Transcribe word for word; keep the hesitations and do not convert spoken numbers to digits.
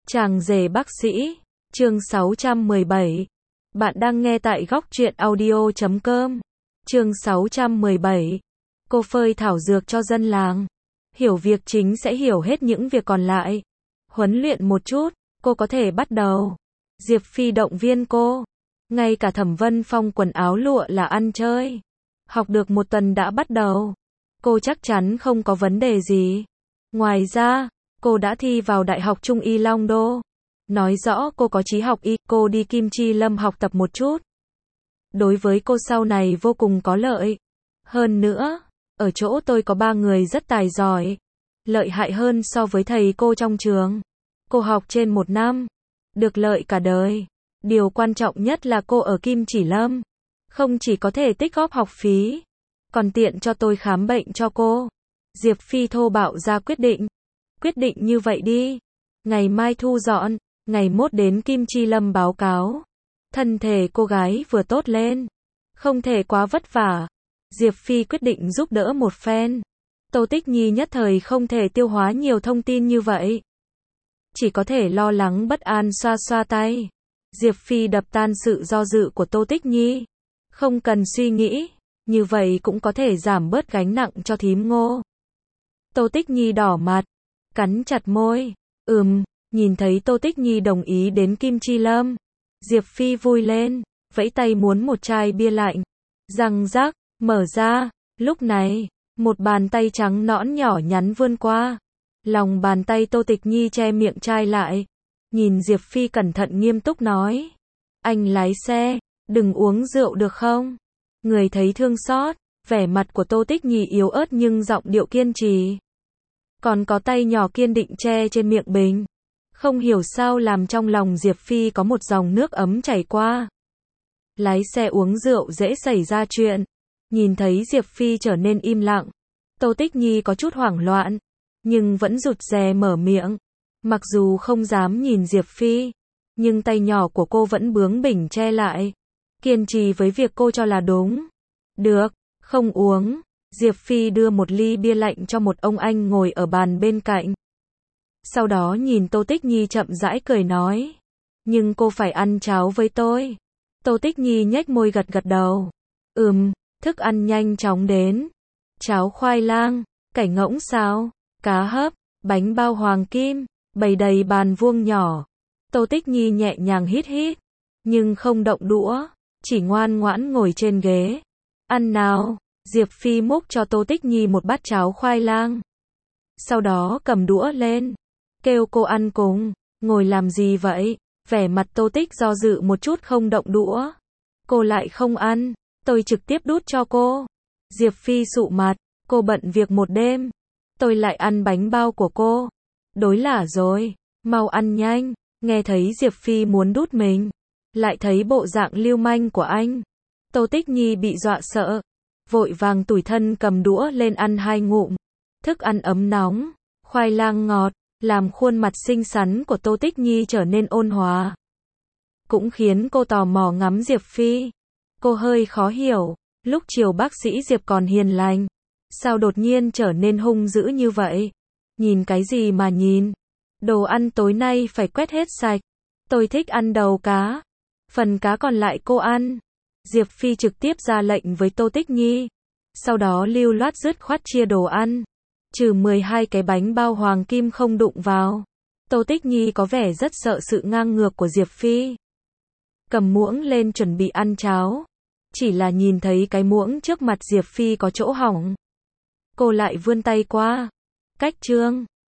Chàng rể bác sĩ, chương sáu trăm mười bảy. Bạn đang nghe tại góc truyện audio chấm com. Chương sáu trăm mười bảy. Cô phơi thảo dược cho dân làng. Hiểu việc chính sẽ hiểu hết những việc còn lại. Huấn luyện một chút, cô có thể bắt đầu. Diệp Phi động viên cô. Ngay cả Thẩm Vân Phong quần áo lụa là ăn chơi. Học được một tuần đã bắt đầu. Cô chắc chắn không có vấn đề gì. Ngoài ra, cô đã thi vào Đại học Trung y Long Đô. Nói rõ cô có chí học y, cô đi Kim Chi Lâm học tập một chút. Đối với cô sau này vô cùng có lợi. Hơn nữa, ở chỗ tôi có ba người rất tài giỏi. Lợi hại hơn so với thầy cô trong trường. Cô học trên một năm. Được lợi cả đời. Điều quan trọng nhất là cô ở Kim Chỉ Lâm. Không chỉ có thể tích góp học phí, còn tiện cho tôi khám bệnh cho cô. Diệp Phi thô bạo ra quyết định. Quyết định như vậy đi. Ngày mai thu dọn, ngày mốt đến Kim Chi Lâm báo cáo. Thân thể cô gái vừa tốt lên. Không thể quá vất vả. Diệp Phi quyết định giúp đỡ một phen. Tô Tích Nhi nhất thời không thể tiêu hóa nhiều thông tin như vậy. Chỉ có thể lo lắng bất an xoa xoa tay. Diệp Phi đập tan sự do dự của Tô Tích Nhi. Không cần suy nghĩ, như vậy cũng có thể giảm bớt gánh nặng cho thím Ngô. Tô Tích Nhi đỏ mặt, cắn chặt môi. Ừm, nhìn thấy Tô Tích Nhi đồng ý đến Kim Chi Lâm. Diệp Phi vui lên, vẫy tay muốn một chai bia lạnh. Răng rắc, mở ra, lúc này, một bàn tay trắng nõn nhỏ nhắn vươn qua. Lòng bàn tay Tô Tích Nhi che miệng chai lại. Nhìn Diệp Phi cẩn thận nghiêm túc nói. Anh lái xe, đừng uống rượu được không? Người thấy thương xót, vẻ mặt của Tô Tích Nhi yếu ớt nhưng giọng điệu kiên trì. Còn có tay nhỏ kiên định che trên miệng bình. Không hiểu sao làm trong lòng Diệp Phi có một dòng nước ấm chảy qua. Lái xe uống rượu dễ xảy ra chuyện. Nhìn thấy Diệp Phi trở nên im lặng. Tô Tích Nhi có chút hoảng loạn. Nhưng vẫn rụt rè mở miệng. Mặc dù không dám nhìn Diệp Phi. Nhưng tay nhỏ của cô vẫn bướng bỉnh che lại. Kiên trì với việc cô cho là đúng. Được, không uống. Diệp Phi đưa một ly bia lạnh cho một ông anh ngồi ở bàn bên cạnh. Sau đó nhìn Tô Tích Nhi chậm rãi cười nói. Nhưng cô phải ăn cháo với tôi. Tô Tích Nhi nhếch môi gật gật đầu. Ừm, thức ăn nhanh chóng đến. Cháo khoai lang, cải ngỗng xào, cá hấp, bánh bao hoàng kim, bày đầy bàn vuông nhỏ. Tô Tích Nhi nhẹ nhàng hít hít. Nhưng không động đũa, chỉ ngoan ngoãn ngồi trên ghế. Ăn nào. Diệp Phi múc cho Tô Tích Nhi một bát cháo khoai lang. Sau đó cầm đũa lên. Kêu cô ăn cùng. Ngồi làm gì vậy? Vẻ mặt Tô Tích do dự một chút không động đũa. Cô lại không ăn. Tôi trực tiếp đút cho cô. Diệp Phi sụ mặt. Cô bận việc một đêm. Tôi lại ăn bánh bao của cô. Đối lả rồi. Mau ăn nhanh. Nghe thấy Diệp Phi muốn đút mình. Lại thấy bộ dạng lưu manh của anh. Tô Tích Nhi bị dọa sợ. Vội vàng tủi thân cầm đũa lên ăn hai ngụm. Thức ăn ấm nóng, khoai lang ngọt, làm khuôn mặt xinh xắn của Tô Tích Nhi trở nên ôn hòa. Cũng khiến cô tò mò ngắm Diệp Phi. Cô hơi khó hiểu, lúc chiều bác sĩ Diệp còn hiền lành. Sao đột nhiên trở nên hung dữ như vậy? Nhìn cái gì mà nhìn? Đồ ăn tối nay phải quét hết sạch. Tôi thích ăn đầu cá. Phần cá còn lại cô ăn. Diệp Phi trực tiếp ra lệnh với Tô Tích Nhi. Sau đó lưu loát dứt khoát chia đồ ăn. Trừ mười hai cái bánh bao hoàng kim không đụng vào. Tô Tích Nhi có vẻ rất sợ sự ngang ngược của Diệp Phi. Cầm muỗng lên chuẩn bị ăn cháo. Chỉ là nhìn thấy cái muỗng trước mặt Diệp Phi có chỗ hỏng. Cô lại vươn tay qua. Cách trương,